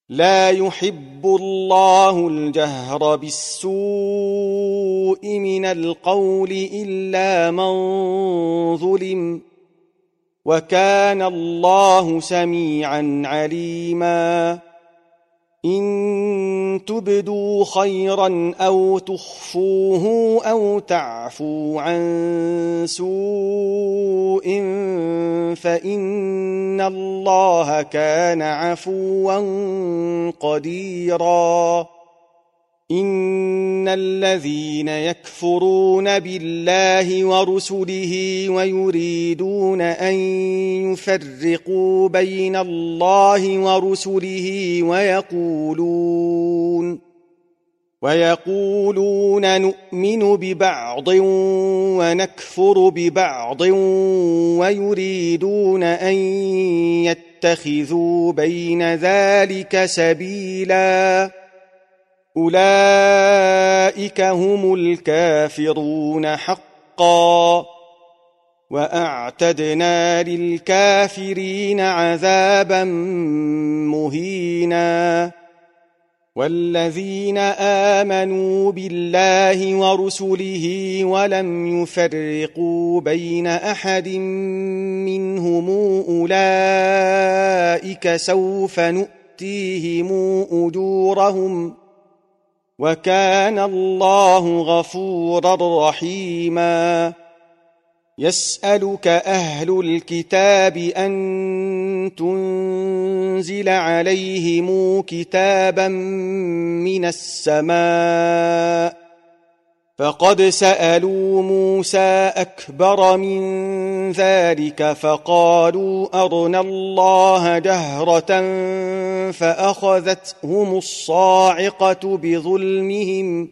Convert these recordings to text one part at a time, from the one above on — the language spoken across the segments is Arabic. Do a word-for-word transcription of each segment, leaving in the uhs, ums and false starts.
لا يحب الله الجهر بالسوء من القول إلا من ظلم، وكان الله سميعا عليما. إن تبدوا خيرا أو تخفوه أو تعفوا عن سوء فإن الله كان عفوا قديرا. إن الذين يكفرون بالله ورسله ويريدون أن يفرقوا بين الله ورسله ويقولون ويقولون نؤمن ببعض ونكفر ببعض ويريدون أن يتخذوا بين ذلك سبيلا، أولئك هم الكافرون حقا، وأعتدنا للكافرين عذابا مهينا. والذين آمنوا بالله ورسله ولم يفرقوا بين أحد منهم أولئك سوف نؤتيهم أجورهم، وكان الله غفورا رحيما. يسألك أهل الكتاب أن تنزل عليهم كتابا من السماء، فقد سألوا موسى أكبر من ذلك فقالوا أرنا الله جهرة فأخذتهم الصاعقة بظلمهم،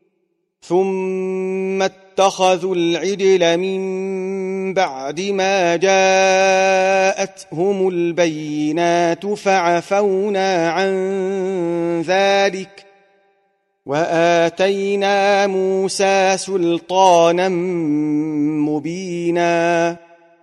ثم اتخذوا العجل من بعد ما جاءتهم البينات فعفونا عن ذلك، وآتينا موسى سلطانا مبينا.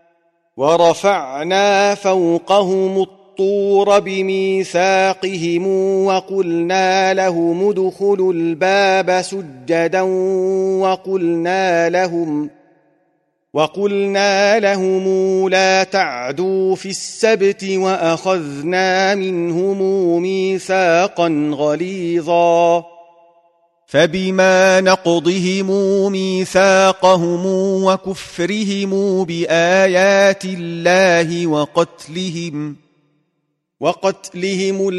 ورفعنا فوقهم الطور بميثاقهم وقلنا لهم ادخلوا الباب سجدا وقلنا لهم وقلنا لهم لا تعدوا في السبت وأخذنا منهم ميثاقا غليظا. فبما نقضهم ميثاقهم وكفرهم بآيات الله وقتلهم وقتلهم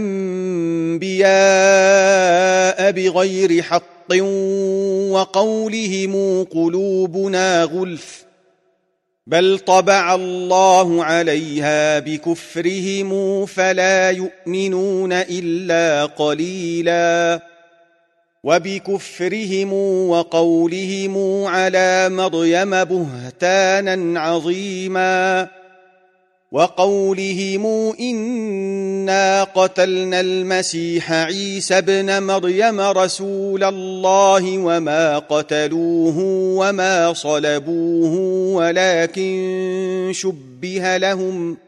الأنبياء بغير حق وقولهم قلوبنا غلف، بل طبع الله عليها بكفرهم فلا يؤمنون إلا قليلا. وبكفرهم وقولهم على مريم بهتانا عظيما، وقولهم إنا قتلنا المسيح عيسى ابن مريم رسول الله وما قتلوه وما صلبوه ولكن شبه لهم،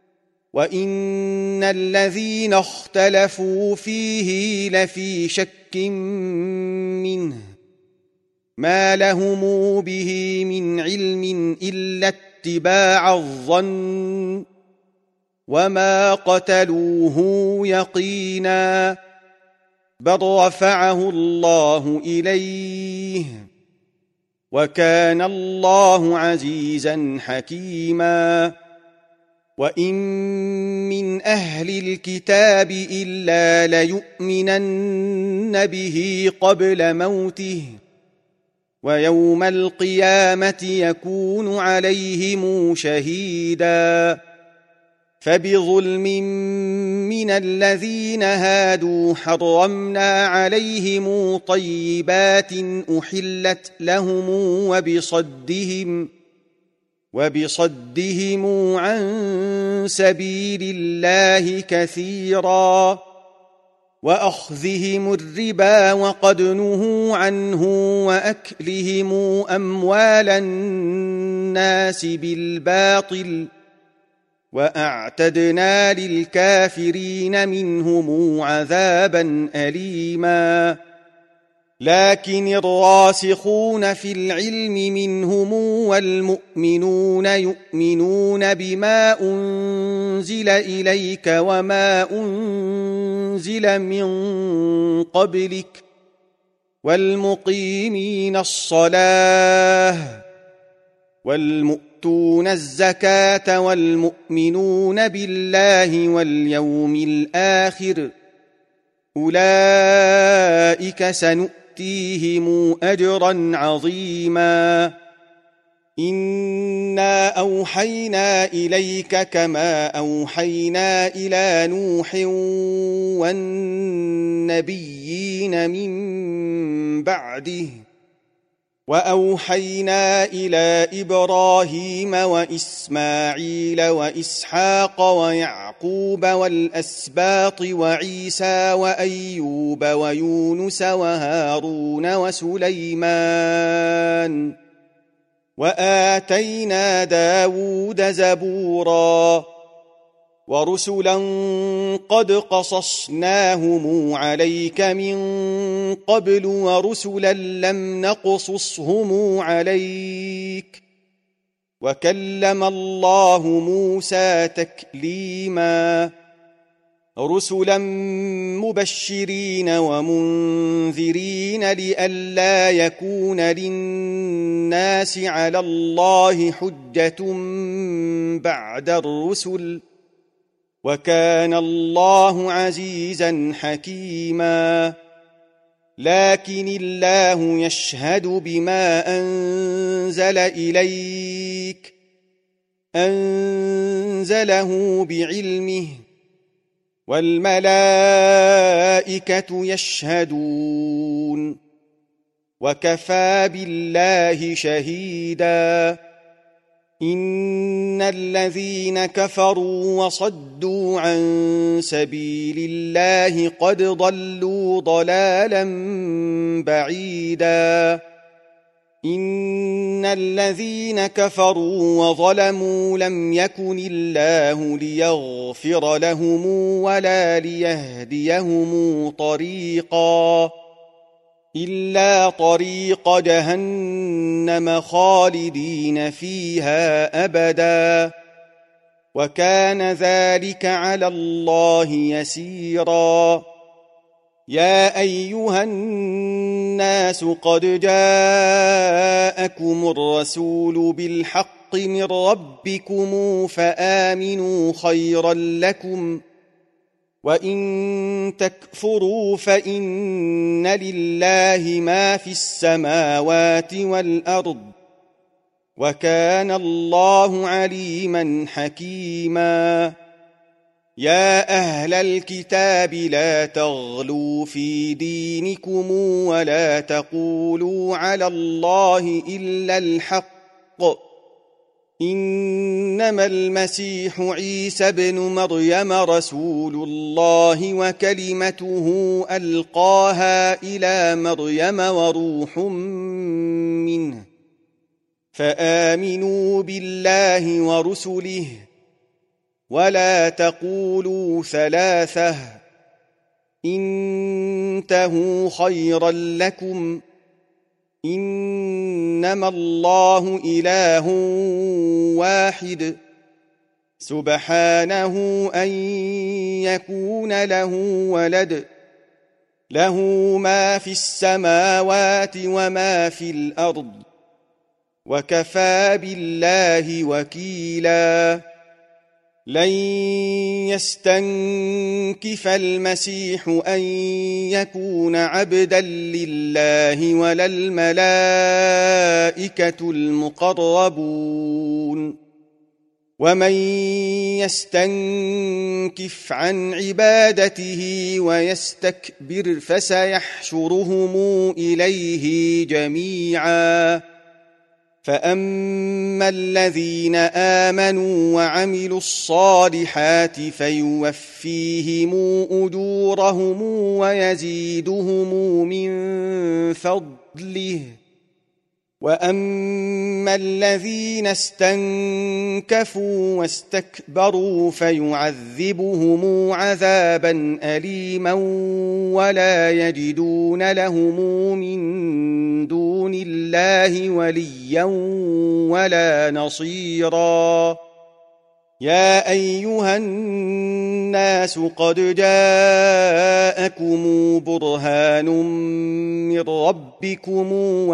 وإن الذين اختلفوا فيه لفي شك منه، ما لهم به من علم إلا اتباع الظن، وما قتلوه يقينا، بل رفعه الله إليه، وكان الله عزيزا حكيما. وإن من أهل الكتاب إلا ليؤمنن به قبل موته، ويوم القيامة يكون عليهم شهيدا. فبظلم من الذين هادوا حرمنا عليهم طيبات أحلت لهم وبصدهم وبصدهم عن سبيل الله كثيرا، وأخذهم الربا وقد نهوا عنه وأكلهم أموال الناس بالباطل، وأعتدنا للكافرين منهم عذابا أليما لكن الراسخون في العلم منهم والمؤمنون يؤمنون بما أنزل إليك وما أنزل من قبلك والمقيمين الصلاة والمؤتون الزكاة والمؤمنون بالله واليوم الآخر أولئك سنؤتيهم أجرا عظيما إنا أوحينا إليك كما أوحينا إلى نوح والنبيين من بعده وأوحينا إلى إبراهيم وإسماعيل وإسحاق ويعقوب والأسباط وعيسى وأيوب ويونس وهارون وسليمان وآتينا داود زبورا ورسلا قد قصصناهم عليك من قبل ورسلا لم نقصصهم عليك وكلم الله موسى تكليما رسلا مبشرين ومنذرين لئلا يكون للناس على الله حجة بعد الرسل وكان الله عزيزا حكيما لكن الله يشهد بما أنزل إليك أنزله بعلمه والملائكة يشهدون وكفى بالله شهيدا إن الذين كفروا وصدوا عن سبيل الله قد ضلوا ضلالا بعيدا إن الذين كفروا وظلموا لم يكن الله ليغفر لهم ولا ليهديهم طريقا إلا طريق جهنم خالدين فيها أبدا وكان ذلك على الله يسيرا يا أيها الناس قد جاءكم الرسول بالحق من ربكم فآمنوا خيرا لكم وإن تكفروا فإن لله ما في السماوات والأرض وكان الله عليما حكيما يا أهل الكتاب لا تغلوا في دينكم ولا تقولوا على الله إلا الحق إنما المسيح عيسى بن مريم رسول الله وكلمته ألقاها إلى مريم وروح منه فآمنوا بالله ورسله ولا تقولوا ثلاثة انتهوا خيرا لكم إنما الله إله واحد سبحانه أن يكون له ولد له ما في السماوات وما في الأرض وكفى بالله وكيلا لن يستنكف المسيح أن يكون عبدا لله ولا الملائكة المقربون ومن يستنكف عن عبادته ويستكبر فسيحشرهم إليه جميعا فأما الذين آمنوا وعملوا الصالحات فيوفيهم أجورهم ويزيدهم من فضله وأما الذين استنكفوا واستكبروا فيعذبهم عذابا أليما ولا يجدون لهم من دون الله وليا ولا نصيرا. يا أيها الناس قد جاءكم برهان من ربكم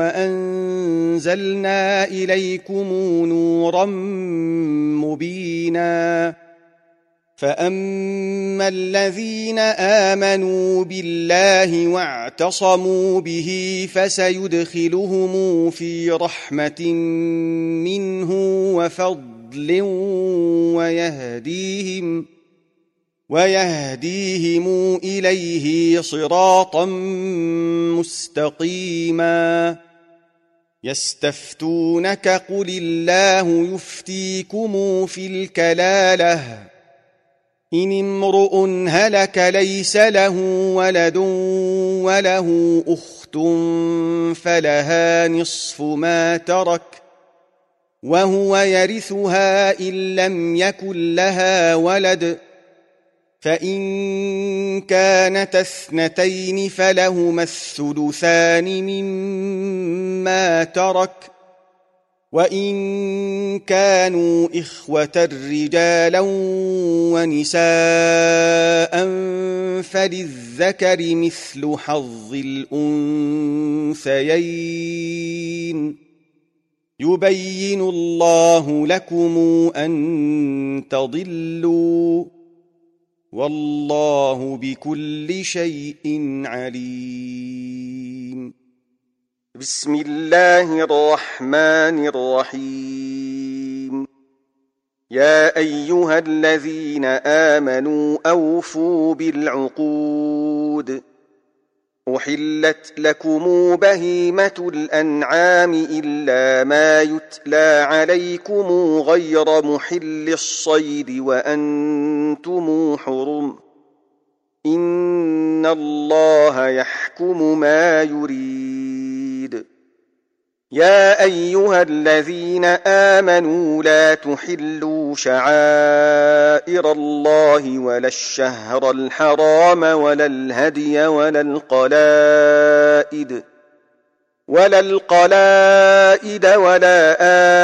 وأنزلنا إليكم نورا مبينا. فأما الذين آمنوا بالله واعتصموا به فسيدخلهم في رحمة منه وفضل ويهديهم ويهديهم إليه صراطا مستقيما. يستفتونك قل الله يفتيكم في الكلالة إن امرؤ هلك ليس له ولد وله أخت فلها نصف ما ترك وهو يرثها إن لم يكن لها ولد، فإن كانت اثنتين فلهما الثلثان مما ترك، وإن كانوا إخوة رجالا ونساء فللذكر مثل حظ الأنثيين. يبين الله لكم أن تضلوا والله بكل شيء عليم. بسم الله الرحمن الرحيم. يا أيها الذين آمنوا أوفوا بالعقود. أحلت لكم بهيمة الأنعام إلا ما يتلى عليكم غير محل الصيد وأنتم حرم، إن الله يحكم ما يريد. يا أيها الذين آمنوا لا تحلوا شعائر الله ولا الشهر الحرام ولا الهدي ولا القلائد ولا القلائد ولا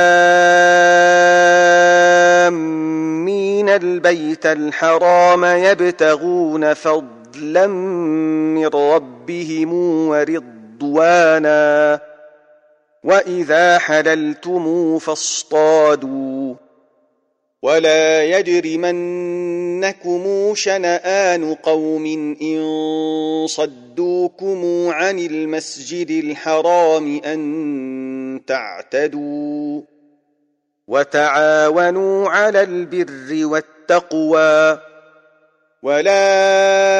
آمين البيت الحرام يبتغون فضلا من ربهم ورضوانا، وإذا حللتم فاصطادوا. ولا يجرمنكم شنآن قوم إن صدوكم عن المسجد الحرام أن تعتدوا. وتعاونوا على البر والتقوى ولا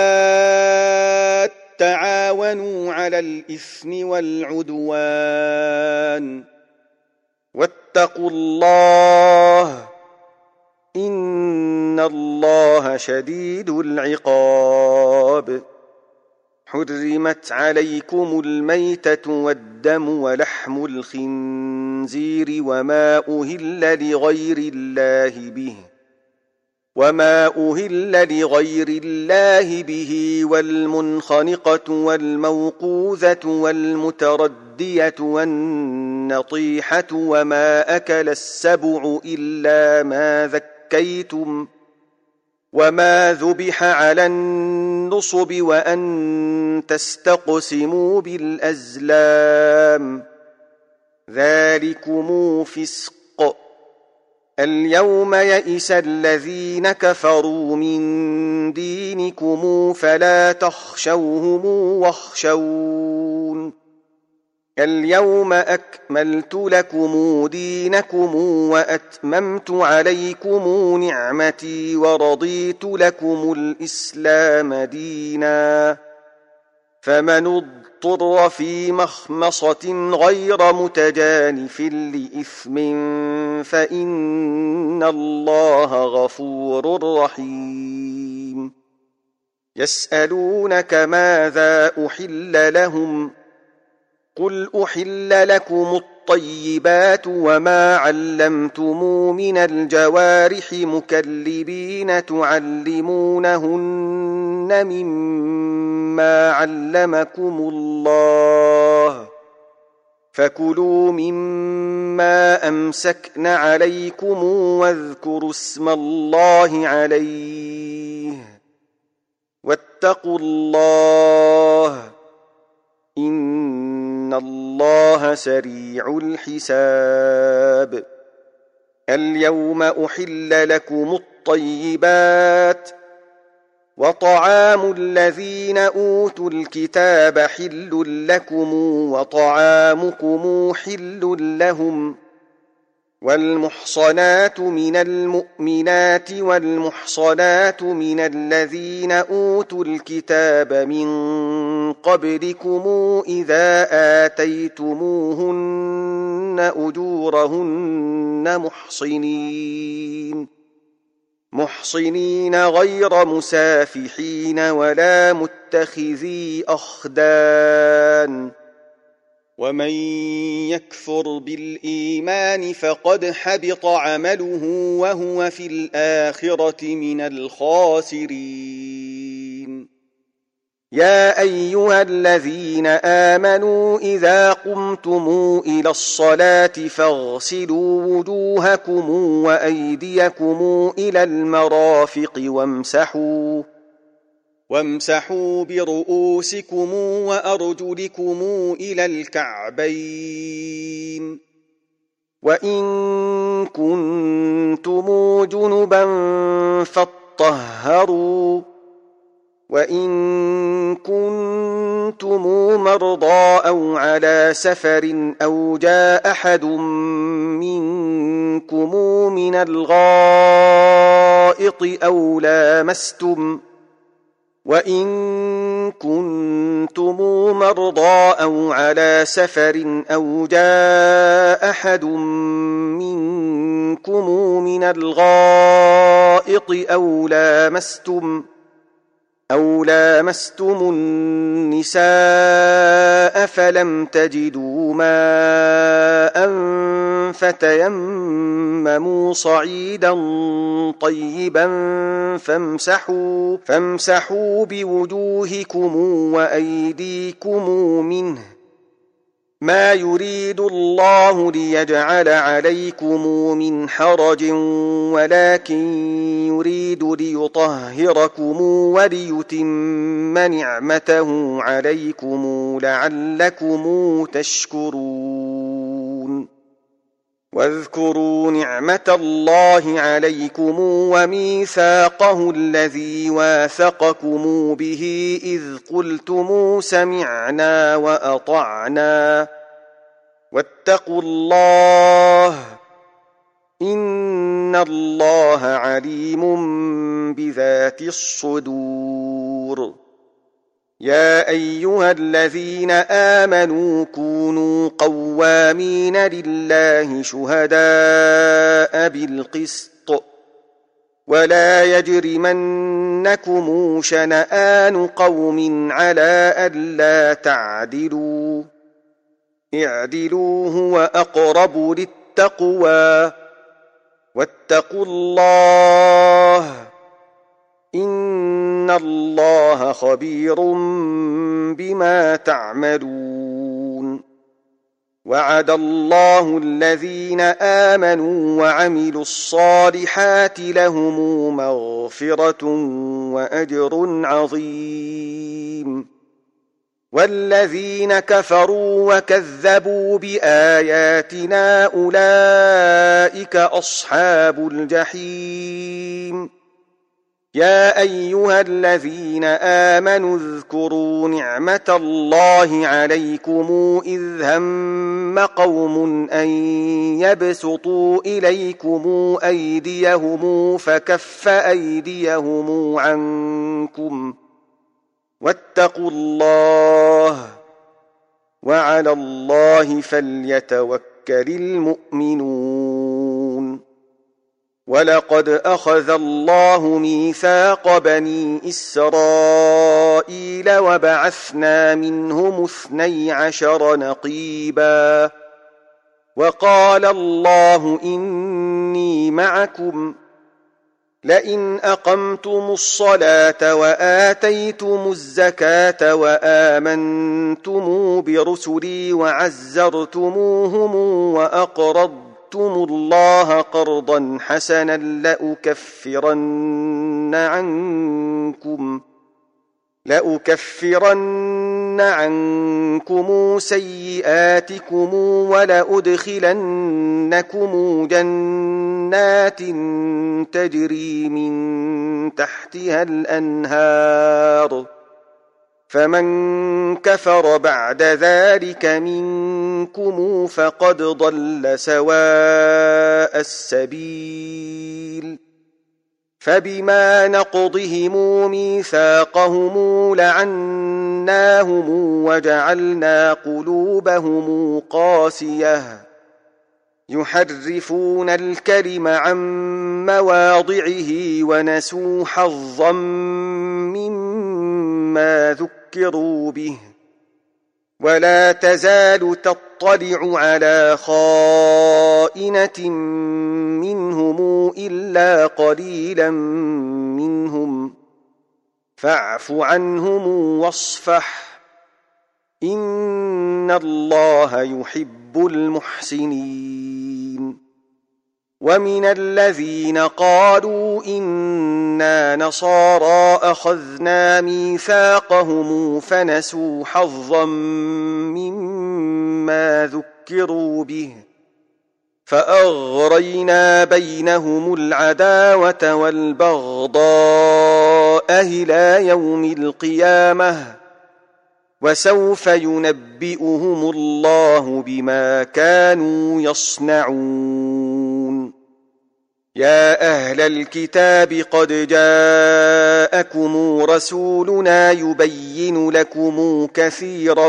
تعاونوا على الإثم والعدوان، واتقوا الله إن الله شديد العقاب. حرمت عليكم الميتة والدم ولحم الخنزير وما أهل لغير الله به وما أهل لغير الله به والمنخنقة والموقوذة والمتردية والنطيحة وما أكل السبع إلا ما ذكيتم وما ذبح على النصب وأن تستقسموا بالأزلام، ذلكم فسق. اليوم يئس الذين كفروا من دينكم فلا تخشوهم واخشون. اليوم أكملت لكم دينكم وأتممت عليكم نعمتي ورضيت لكم الإسلام دينا. فمن اضطر في مخمصة غير متجانف لإثم فإن الله غفور رحيم. يسألونك ماذا أحل لهم قل أحل لكم الطيبات وما علمتم من الجوارح مكلبين تعلمونهن مما علمكم الله فكلوا مما أمسكن عليكم واذكروا اسم الله عليه واتقوا الله إن الله سريع الحساب. اليوم أحل لكم الطيبات وطعام الذين أوتوا الكتاب حل لكم وطعامكم حل لهم والمحصنات من المؤمنات والمحصنات من الذين أوتوا الكتاب من قبلكم إذا آتيتموهن أجورهن محصنين محصنين غير مسافحين ولا متخذي أخدان ومن يكفر بالإيمان فقد حبط عمله وهو في الآخرة من الخاسرين. يا أيها الذين آمنوا إذا قمتم إلى الصلاة فاغسلوا وجوهكم وأيديكم إلى المرافق وامسحوا وامسحوا برؤوسكم وأرجلكم إلى الكعبين وإن كنتم جنبا فاطهروا وإن كنتم مرضى أو على سفر أو جاء أحد منكم من الغائط أو لامستم وإن كنتم مرضى أو على سفر أو جاء أحد منكم من الغائط أو لامستم أو لامستم النساء فلم تجدوا ماء فتيمموا صعيدا طيبا فامسحوا, فامسحوا بوجوهكم وأيديكم منه ما يريد الله ليجعل عليكم من حرج ولكن يريد ليطهركم وليتم نعمته عليكم لعلكم تشكرون. واذكروا نعمة الله عليكم وميثاقه الذي واثقكم به إذ قلتم سمعنا وأطعنا واتقوا الله إن الله عليم بذات الصدور. يا أيها الذين آمنوا كونوا قوامين لله شهداء بالقسط ولا يجرمنكم شنآن قوم على ألا تعدلوا اعدلوا هو أقرب للتقوى واتقوا الله إن الله خبير بما تعملون. وعد الله الذين آمنوا وعملوا الصالحات لهم مغفرة وأجر عظيم. والذين كفروا وكذبوا بآياتنا أولئك أصحاب الجحيم. يا أيها الذين آمنوا اذكروا نعمة الله عليكم إذ هم قوم أن يبسطوا إليكم أيديهم فكف أيديهم عنكم واتقوا الله وعلى الله فليتوكل المؤمنون. ولقد أخذ الله ميثاق بني إسرائيل وبعثنا منهم اثني عشر نقيبا وقال الله إني معكم لئن أقمتم الصلاة وآتيتم الزكاة وآمنتم برسلي وعزرتموهم وأقرضتم الله قرضا حسنا لأكفرن عنكم لأكفرن عنكم سيئاتكم ولأدخلنكم جنات تجري من تحتها الأنهار فمن كفر بعد ذلك منكم فقد ضل سواء السبيل فبما نقضهم ميثاقهم لعناهم وجعلنا قلوبهم قاسية يحرفون الكلم عن مواضعه ونسوا حظا مما ذكروا به ولا تزال تطلع على خائنة منهم إلا قليلا منهم فاعف عنهم واصفح إن الله يحب المحسنين ومن الذين قالوا إنا نصارى أخذنا ميثاقهم فنسوا حظا مما ذكروا به فأغرينا بينهم العداوة والبغضاء إلى يوم القيامة وسوف ينبئهم الله بما كانوا يصنعون يا أهل الكتاب قد جاءكم رسولنا يبين لكم كثيرا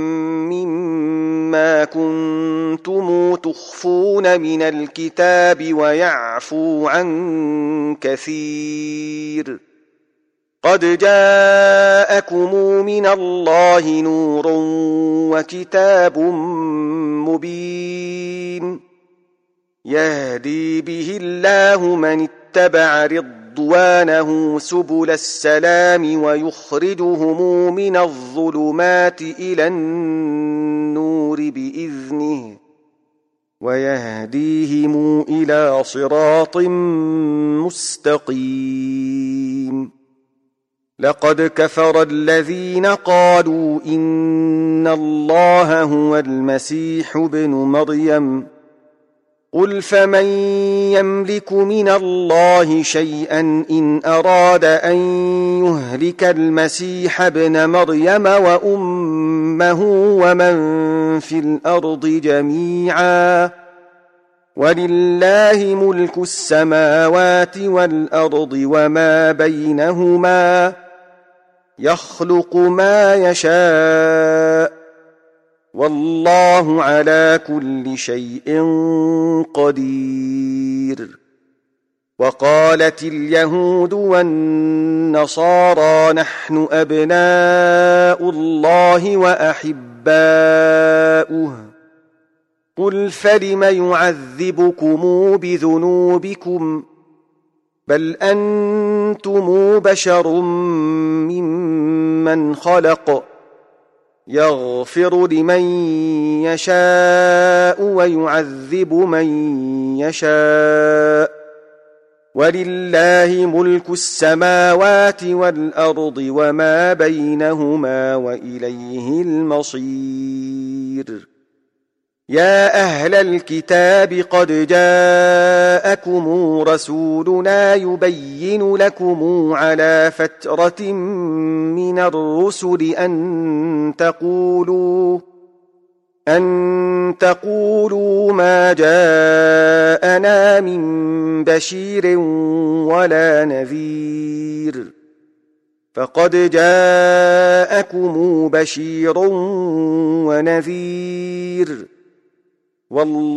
مما كنتم تخفون من الكتاب ويعفو عن كثير قد جاءكم من الله نور وكتاب مبين يهدي به الله من اتبع رضوانه سبل السلام ويخرجهم من الظلمات إلى النور بإذنه ويهديهم إلى صراط مستقيم لقد كفر الذين قالوا إن الله هو المسيح ابن مريم قل فمن يملك من الله شيئا إن أراد أن يهلك المسيح ابن مريم وأمه ومن في الأرض جميعا ولله ملك السماوات والأرض وما بينهما يخلق ما يشاء والله على كل شيء قدير وقالت اليهود والنصارى نحن أبناء الله وأحباؤه قل فلم يعذبكم بذنوبكم بل أنتم بشر ممن خلق يغفر لمن يشاء ويعذب من يشاء ولله ملك السماوات والأرض وما بينهما وإليه المصير يا أهل الكتاب قد جاءكم رسولنا يبين لكم على فترة من الرسل أن تقولوا أن تقولوا ما جاءنا من بشير ولا نذير فقد جاءكم بشير ونذير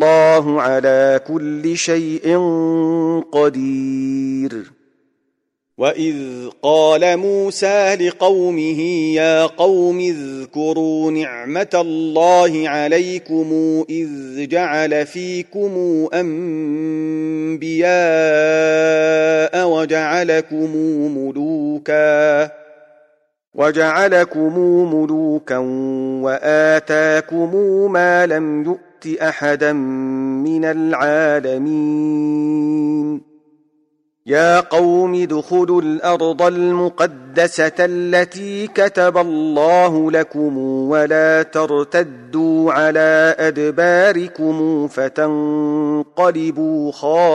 والله على كل شيء قدير وإذ قال موسى لقومه يا قوم اذكروا نعمة الله عليكم إذ جعل فيكم أنبياء وجعلكم ملوكا وجعلكم ملوكا وآتاكم ما لم يؤت أحدا من العالمين يا قوم ادخلوا الأرض المقدسة التي كتب الله لكم ولا ترتدوا على أدباركم فتنقلبوا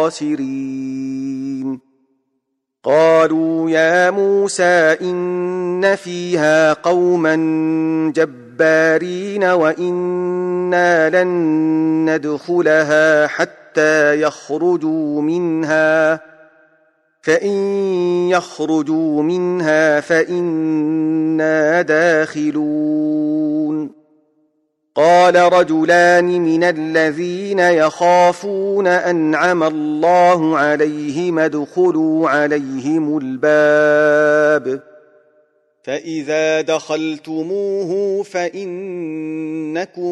خاسرين قالوا يا موسى إن فيها قوما جبارين وإنا لن ندخلها حتى يخرجوا منها فإن يخرجوا منها فإنا داخلون قال رجلان من الذين يخافون أنعم الله عليهم ادخلوا عليهم الباب فإذا دخلتموه فإنكم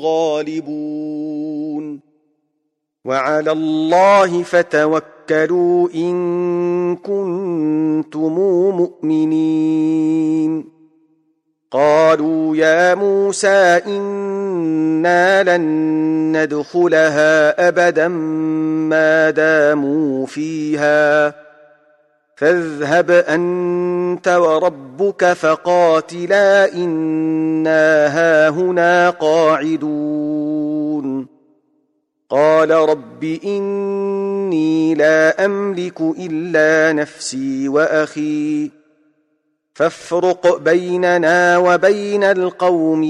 غالبون وعلى الله فتوكلوا إن كنتم مؤمنين قالوا يا موسى إنا لن ندخلها أبدا ما داموا فيها فاذهب أنت وربك فقاتلا إنا هاهنا قاعدون قال رب إني لا أملك إلا نفسي وأخي فافرق بيننا وبين القوم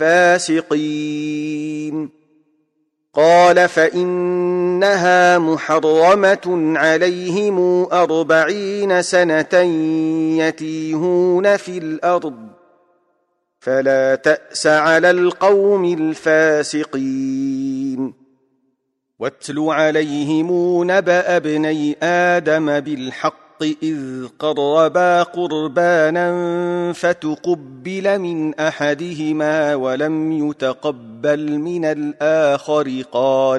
الفاسقين قال فإنها محرمة عليهم أربعين سنة يتيهون في الأرض فلا تأس على القوم الفاسقين واتل عليهم نبأ ابني آدم بالحق إذ قربا قربانا فتقبل من أحدهما ولم يتقبل من الآخر قال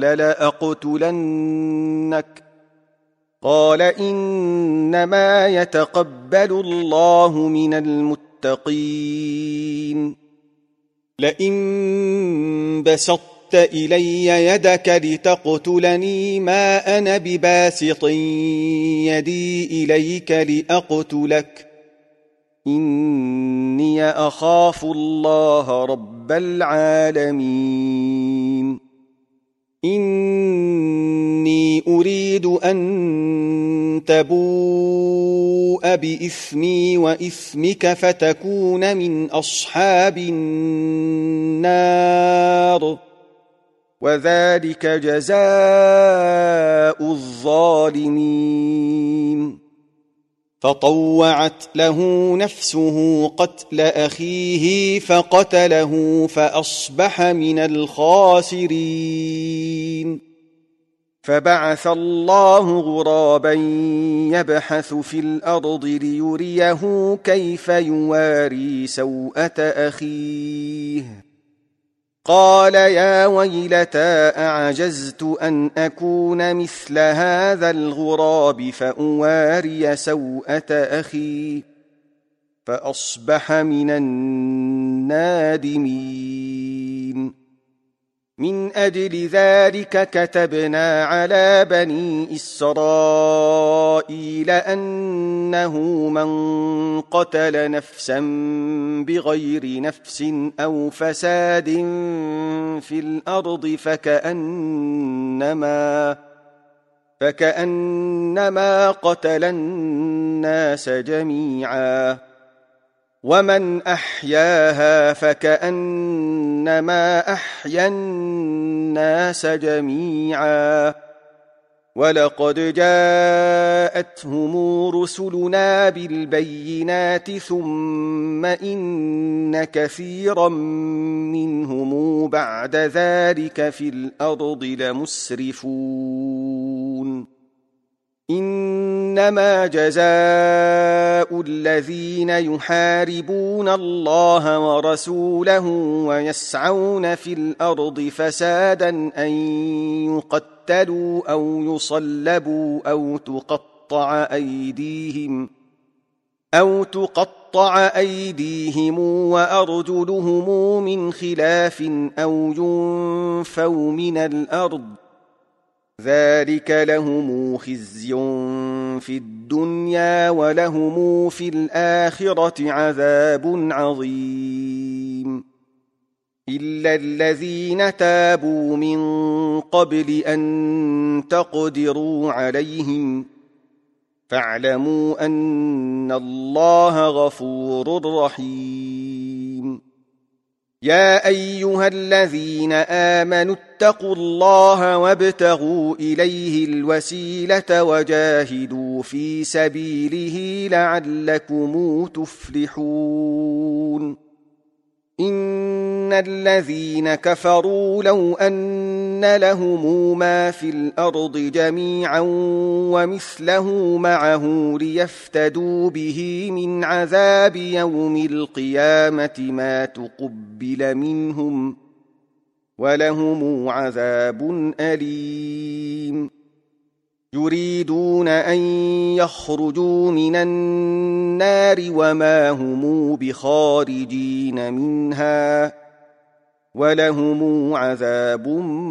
لأقتلنك قال إنما يتقبل الله من المتقين لئن بسطت إلي يدك لتقتلني ما أنا بباسط يدي إليك لأقتلك إني أخاف الله رب العالمين إني أريد أن تبوء بإثمي وإثمك فتكون من أصحاب النار وذلك جزاء الظالمين فطوعت له نفسه قتل أخيه فقتله فأصبح من الخاسرين فبعث الله غرابا يبحث في الأرض ليريه كيف يواري سوءة أخيه قال يا ويلتى أعجزت أن أكون مثل هذا الغراب فأواري سوءة أخي فأصبح من النادمين من أجل ذلك كتبنا على بني إسرائيل أنه من قتل نفسا بغير نفس أو فساد في الأرض فكأنما فكأنما قتل الناس جميعا ومن أحياها فكأنما أحيا الناس جميعا ولقد جاءتهم رسلنا بالبينات ثم إن كثيرا منهم بعد ذلك في الأرض لمسرفون إنما جزاء الذين يحاربون الله ورسوله ويسعون في الأرض فسادا أن يقتلوا أو يصلبوا أو تقطع أيديهم أو تقطع أيديهم وأرجلهم من خلاف أو ينفوا من الأرض ذلك لهم خزي في الدنيا ولهم في الآخرة عذاب عظيم إلا الذين تابوا من قبل أن تقدروا عليهم فاعلموا أن الله غفور رحيم يا أيها الذين آمنوا اتقوا الله وابتغوا إليه الوسيلة وجاهدوا في سبيله لعلكم تفلحون إن الذين كفروا لو أن لهم ما في الأرض جميعا ومثله معه ليفتدوا به من عذاب يوم القيامة ما تقبل منهم ولهم عذاب أليم يريدون أن يخرجوا من النار وما هم بخارجين منها ولهم عذاب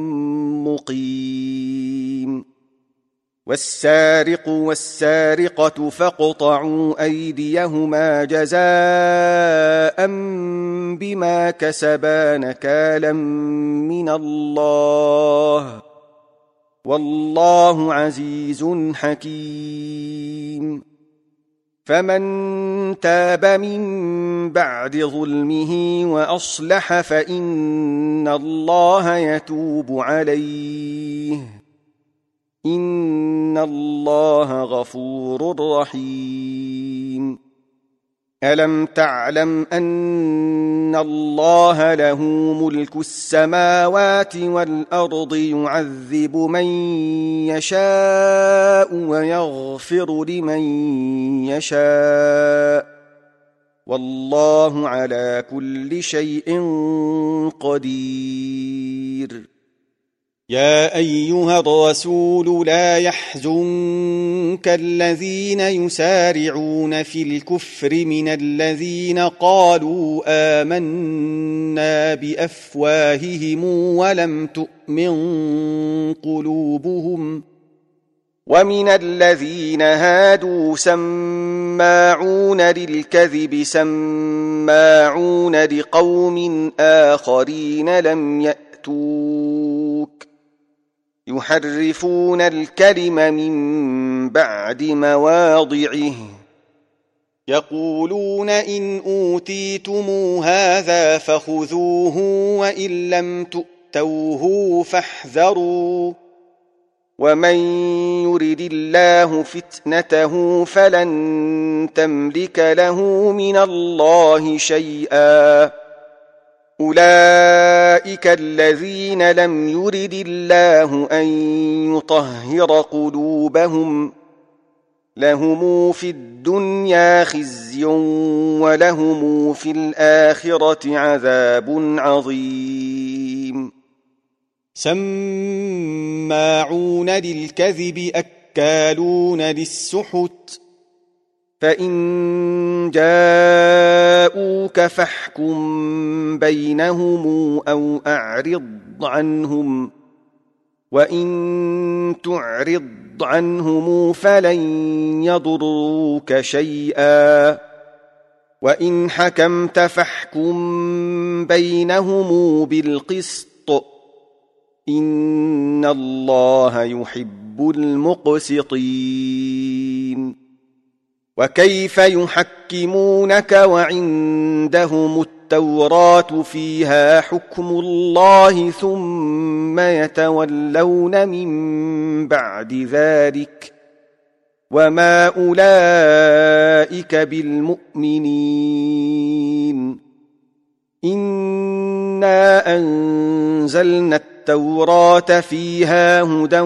مقيم والسارق والسارقة فاقطعوا أيديهما جزاء بما كسبا نكالا من الله والله عزيز حكيم فمن تاب من بعد ظلمه وأصلح فإن الله يتوب عليه إن الله غفور رحيم ألم تعلم أن الله له ملك السماوات والأرض يعذب من يشاء ويغفر لمن يشاء والله على كل شيء قدير يا أيها الرسول لا يحزنك الذين يسارعون في الكفر من الذين قالوا آمنا بأفواههم ولم تؤمن قلوبهم ومن الذين هادوا سماعون للكذب سماعون لقوم آخرين لم يأتوك يحرفون الكلم من بعد مواضعه يقولون إن أوتيتم هذا فخذوه وإن لم تؤتوه فاحذروا ومن يرد الله فتنته فلن تملك له من الله شيئا أولئك الذين لم يرد الله أن يطهر قلوبهم لهم في الدنيا خزي ولهم في الآخرة عذاب عظيم سماعون للكذب أكالون للسحت فإن جاءوك فاحكم بينهم أو أعرض عنهم وإن تعرض عنهم فلن يضروك شيئا وإن حكمت فاحكم بينهم بالقسط إن الله يحب المقسطين وكيف يحكمونك وعندهم التوراة فيها حكم الله ثم يتولون من بعد ذلك وما أولئك بالمؤمنين إنا أنزلنا التوراة فيها هدى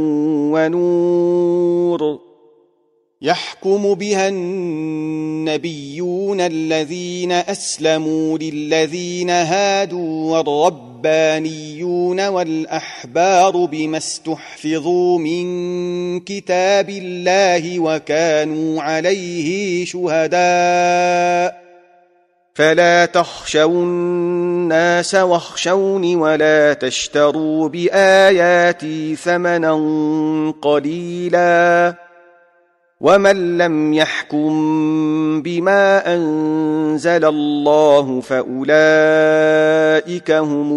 ونور يحكم بها النبيون الذين أسلموا للذين هادوا والربانيون والأحبار بما استحفظوا من كتاب الله وكانوا عليه شهداء فلا تخشوا الناس واخشوني ولا تشتروا بآياتي ثمنا قليلا ومن لم يحكم بما أنزل الله فأولئك هم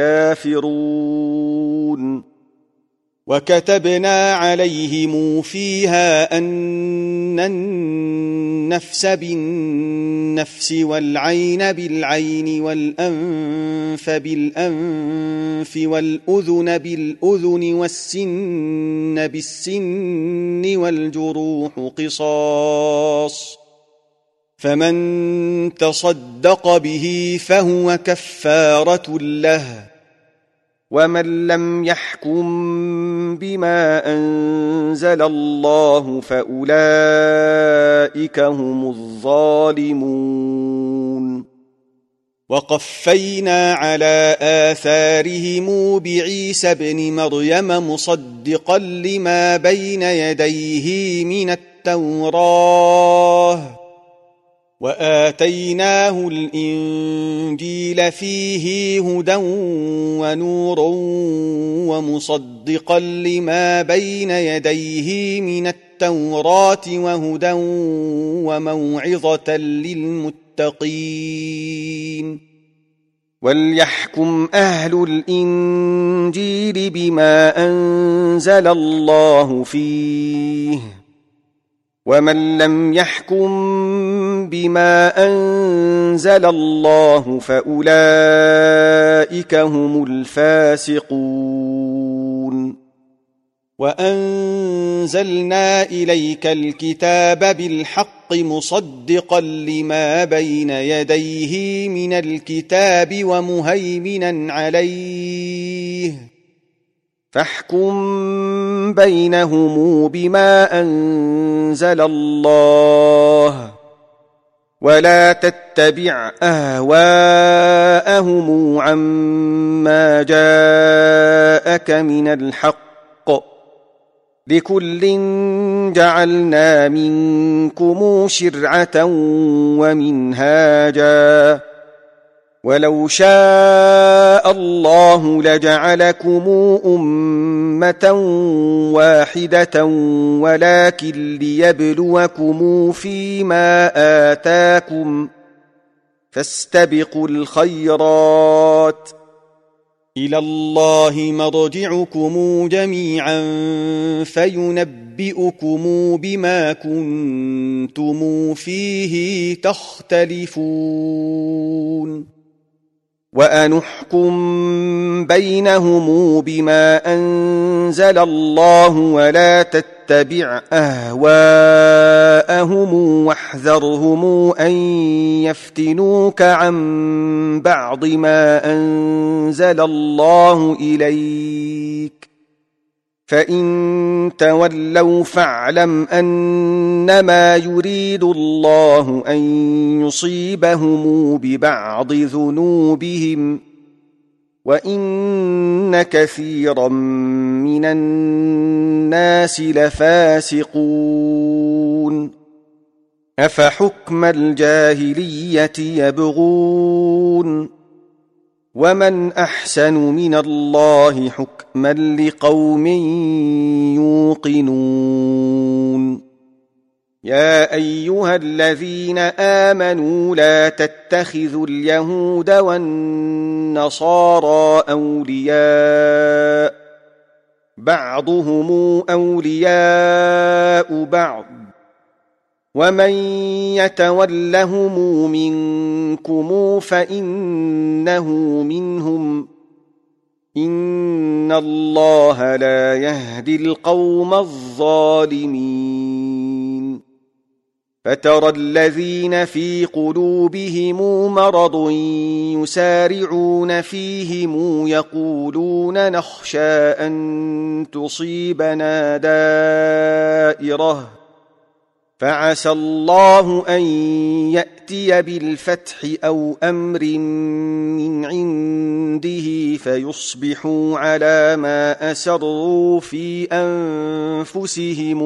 الكافرون وكتبنا عليهم فيها أن النفس بالنفس والعين بالعين والأنف بالأنف والأذن بالأذن والسن بالسن والجروح قصاص فمن تصدق به فهو كفارة له ومن لم يحكم بما أنزل الله فأولئك هم الظالمون وقفينا على آثارهم بعيسى ابن مريم مصدقا لما بين يديه من التوراة وآتيناه الإنجيل فيه هدى ونور ومصدقا لما بين يديه من التوراة وهدى وموعظة للمتقين وليحكم أهل الإنجيل بما أنزل الله فيه ومن لم يحكم بما أنزل الله فأولئك هم الفاسقون وأنزلنا إليك الكتاب بالحق مصدقا لما بين يديه من الكتاب ومهيمنا عليه فاحكم بينهم بما أنزل الله ولا تتبع أهواءهم عما جاءك من الحق لكل جعلنا منكم شرعة ومنهاجا ولو شاء الله لجعلكم أمة واحدة ولكن ليبلوكم فيما آتاكم فاستبقوا الخيرات إلى الله مرجعكم جميعا فينبئكم بما كنتم فيه تختلفون وأنحكم بينهم بما أنزل الله ولا تتبع أهواءهم واحذرهم أن يفتنوك عن بعض ما أنزل الله إليك فإن تولوا فاعلم أنما يريد الله أن يصيبهم ببعض ذنوبهم وإن كثيرا من الناس لفاسقون أفحكم الجاهلية يبغون ومن أحسن من الله حكما لقوم يوقنون يا أيها الذين آمنوا لا تتخذوا اليهود والنصارى أولياء بعضهم أولياء بعض ومن يتولهم منكم فإنه منهم إن الله لا يهدي القوم الظالمين فترى الذين في قلوبهم مرض يسارعون فيهم يقولون نخشى أن تصيبنا دائرة فعسى الله أن يأتي بالفتح أو أمر من عنده فيصبحوا على ما أسروا في أنفسهم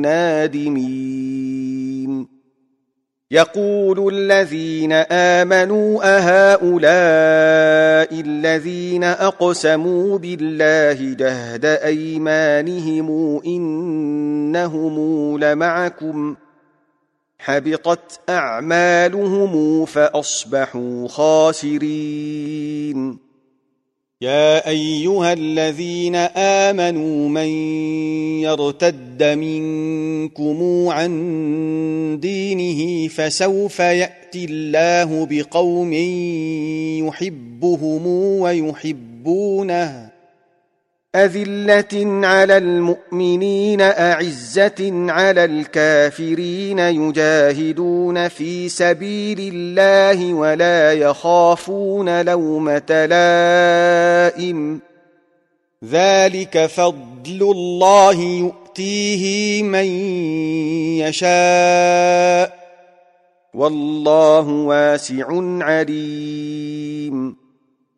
نادمين. يقول الذين آمنوا أهؤلاء الذين أقسموا بالله جهد أيمانهم إنهم لمعكم حبطت أعمالهم فأصبحوا خاسرين. يا أيها الذين آمنوا من يرتد منكم عن دينه فسوف يأتي الله بقوم يحبهم ويحبونه أذلة على المؤمنين أعزة على الكافرين يجاهدون في سبيل الله ولا يخافون لومة لائم ذلك فضل الله يؤتيه من يشاء والله واسع عليم.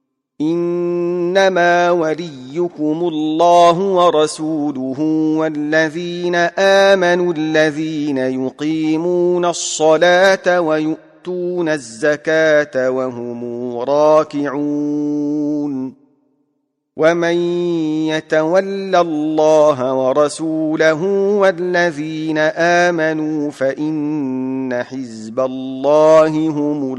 إنما وليكم الله ورسوله والذين آمنوا الذين يقيمون الصلاة ويؤتون الزكاة وهم راكعون ومن يتول الله ورسوله والذين آمنوا فإن حزب الله هم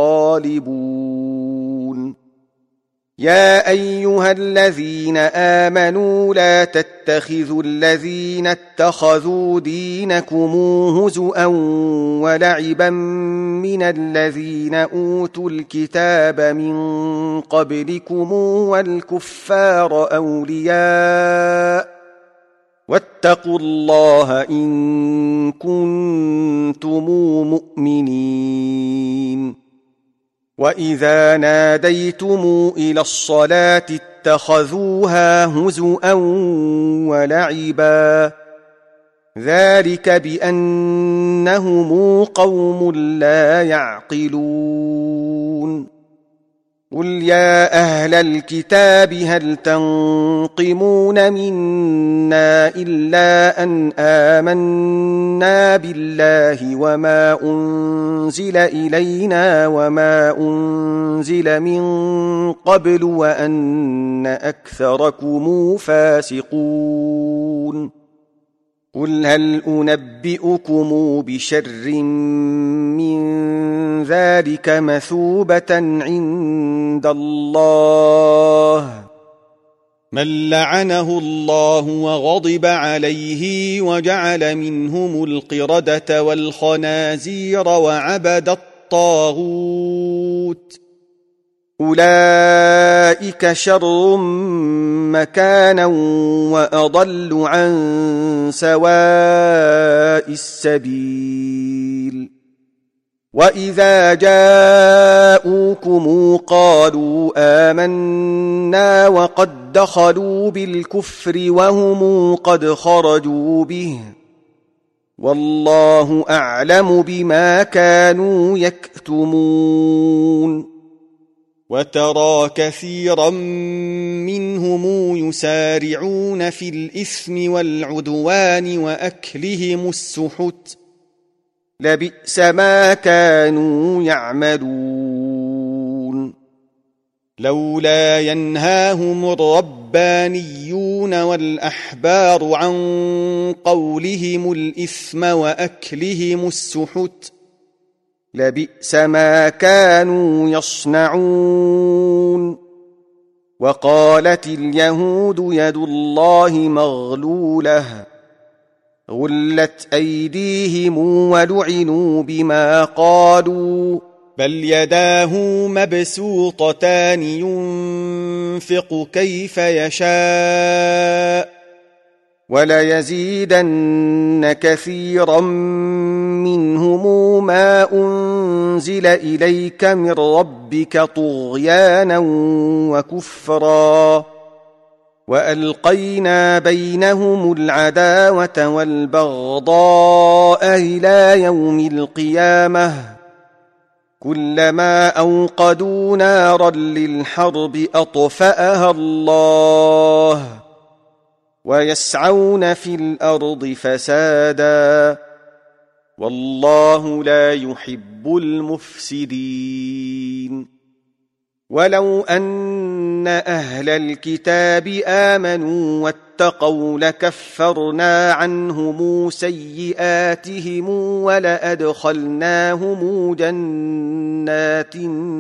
الغالبون. يا أيها الذين آمنوا لا تتخذوا الذين اتخذوا دينكم هزؤا ولعبا من الذين أوتوا الكتاب من قبلكم والكفار أولياء واتقوا الله إن كنتم مؤمنين. وإذا ناديتم إلى الصلاة اتخذوها هزؤا ولعبا ذلك بأنهم قوم لا يعقلون. قل يا أهل الكتاب هل تنقمون منا إلا أن آمنا بالله وما أنزل إلينا وما أنزل من قبل وأن أكثركم فاسقون. قل هل أنبئكم بشر من ذلك مثوبة عند الله من لعنه الله وغضب عليه وجعل منهم القردة والخنازير وعبد الطاغوت أولئك شر مكانا وأضل عن سواء السبيل. وإذا جاءوكم قالوا آمنا وقد دخلوا بالكفر وهم قد خرجوا به والله أعلم بما كانوا يكتمون. وترى كثيرا منهم يسارعون في الإثم والعدوان وأكلهم السحت لبئس ما كانوا يعملون. لولا ينهاهم الربانيون والأحبار عن قولهم الإثم وأكلهم السحت لبئس ما كانوا يصنعون. وقالت اليهود يد الله مغلولة غلت أيديهم ولعنوا بما قالوا بل يداه مبسوطتان ينفق كيف يشاء وليزيدن كثيرا منهم ما أنزل إليك من ربك طغيانا وكفرا وألقينا بينهم العداوة والبغضاء إلى يوم القيامة كلما أوقدوا نارا للحرب أطفأها الله ويسعون في الأرض فسادا والله لا يحب المفسدين ولو أن أهل الكتاب آمنوا واتقوا لكفرنا عنهم سيئاتهم ولأدخلناهم جنات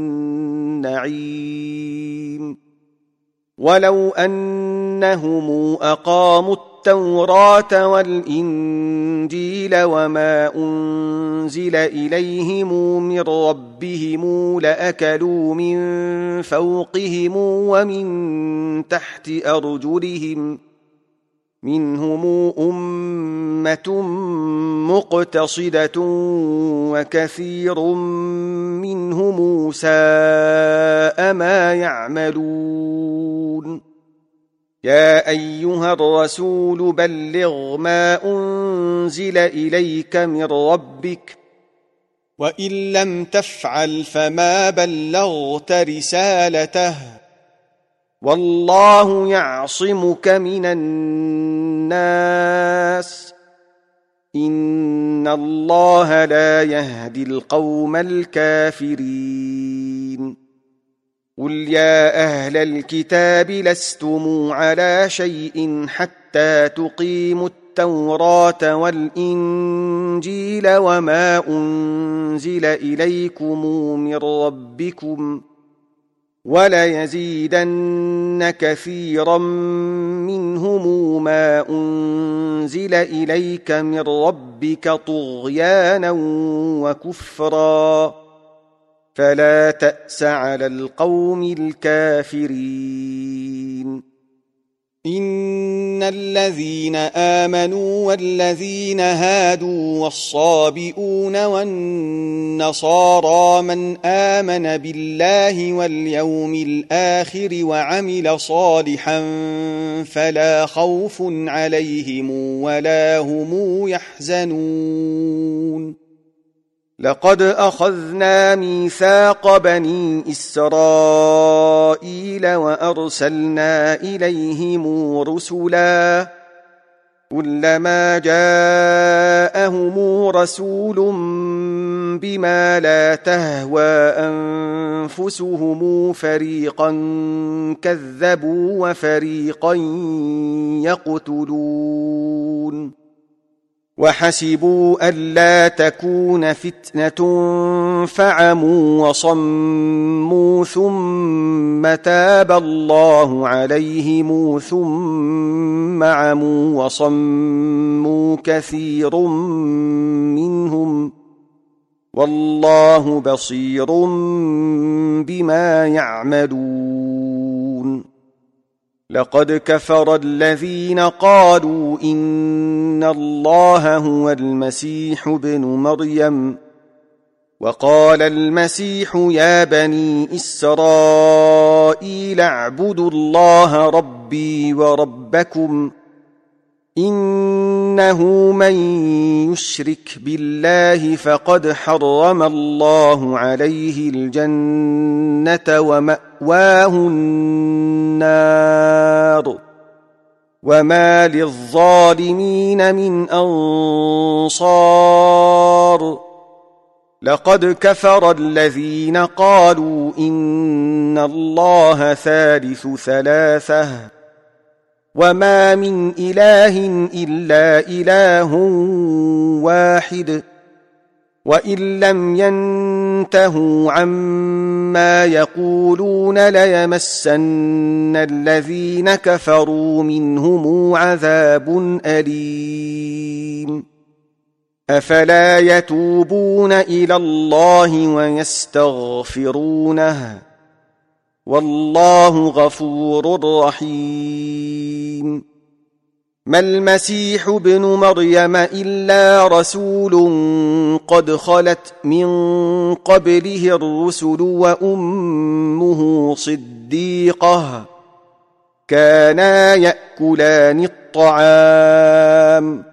النعيم ولو أنهم أقاموا التوراة والإنجيل وما أنزل إليهم من ربهم لأكلوا من فوقهم ومن تحت أرجلهم منهم أمة مقتصدة وكثير منهم ساء ما يعملون يا أيها الرسول بلغ ما أنزل إليك من ربك وإن لم تفعل فما بلغت رسالته والله يعصمك من الناس إن الله لا يهدي القوم الكافرين قل يا أهل الكتاب لستم على شيء حتى تقيموا التوراة والإنجيل وما أنزل إليكم من ربكم وليزيدن كثيرا منهم ما أنزل إليك من ربك طغيانا وكفرا فلا تأس على القوم الكافرين إن الذين آمنوا والذين هادوا والصابئون والنصارى من آمن بالله واليوم الآخر وعمل صالحا فلا خوف عليهم ولا هم يحزنون لقد أخذنا ميثاق بني إسرائيل وأرسلنا إليهم رسلا كلما جاءهم رسول بما لا تهوى أنفسهم فريقا كذبوا وفريقا يقتلون وحسبوا ألا تكون فتنة فعموا وصموا ثم تاب الله عليهم ثم عموا وصموا كثير منهم والله بصير بما يعملون لقد كفر الذين قالوا إن الله هو المسيح ابن مريم وقال المسيح يا بني إسرائيل اعبدوا الله ربي وربكم إنه من يشرك بالله فقد حرم الله عليه الجنة ومأواه النار وما للظالمين من أنصار لقد كفر الذين قالوا إن الله ثالث ثلاثة وما من إله إلا إله واحد وإن لم ينتهوا عما يقولون ليمسن الذين كفروا منهم عذاب أليم أفلا يتوبون إلى الله ويستغفرونه والله غفور رحيم ما المسيح ابن مريم إلا رسول قد خلت من قبله الرسل وأمه صديقة كانا يأكلان الطعام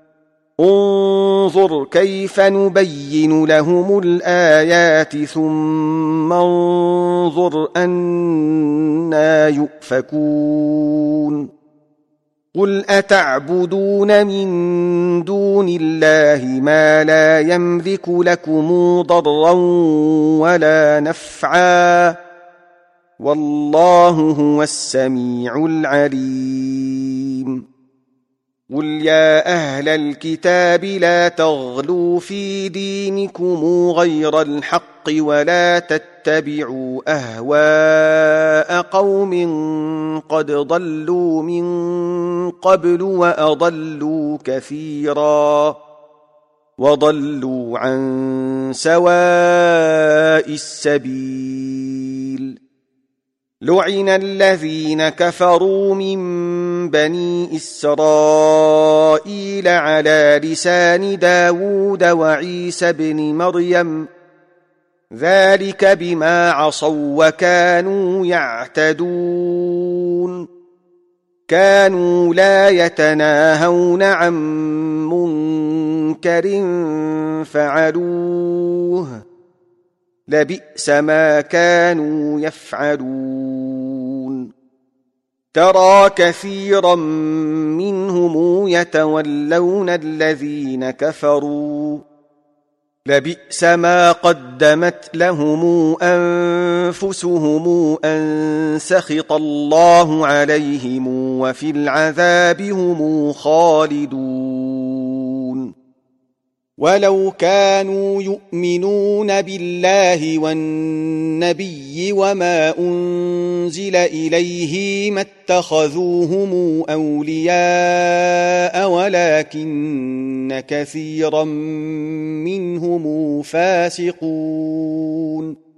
انظر كيف نبين لهم الآيات ثم انظر أنى يؤفكون قل أتعبدون من دون الله ما لا يملك لكم ضرا ولا نفعا والله هو السميع العليم قل يا أهل الكتاب لا تغلوا في دينكم غير الحق ولا تتبعوا أهواء قوم قد ضلوا من قبل وأضلوا كثيرا وضلوا عن سواء السبيل لعن الذين كفروا من بني إسرائيل على لسان داود وعيسى بن مريم ذلك بما عصوا وكانوا يعتدون كانوا لا يتناهون عن منكر فعلوه لبئس ما كانوا يفعلون ترى كثيرا منهم يتولون الذين كفروا لبئس ما قدمت لهم أنفسهم أن سخط الله عليهم وفي العذاب هم خالدون ولو كانوا يؤمنون بالله والنبي وما أنزل إليه ما اتخذوهم أولياء ولكن كثيرا منهم فاسقون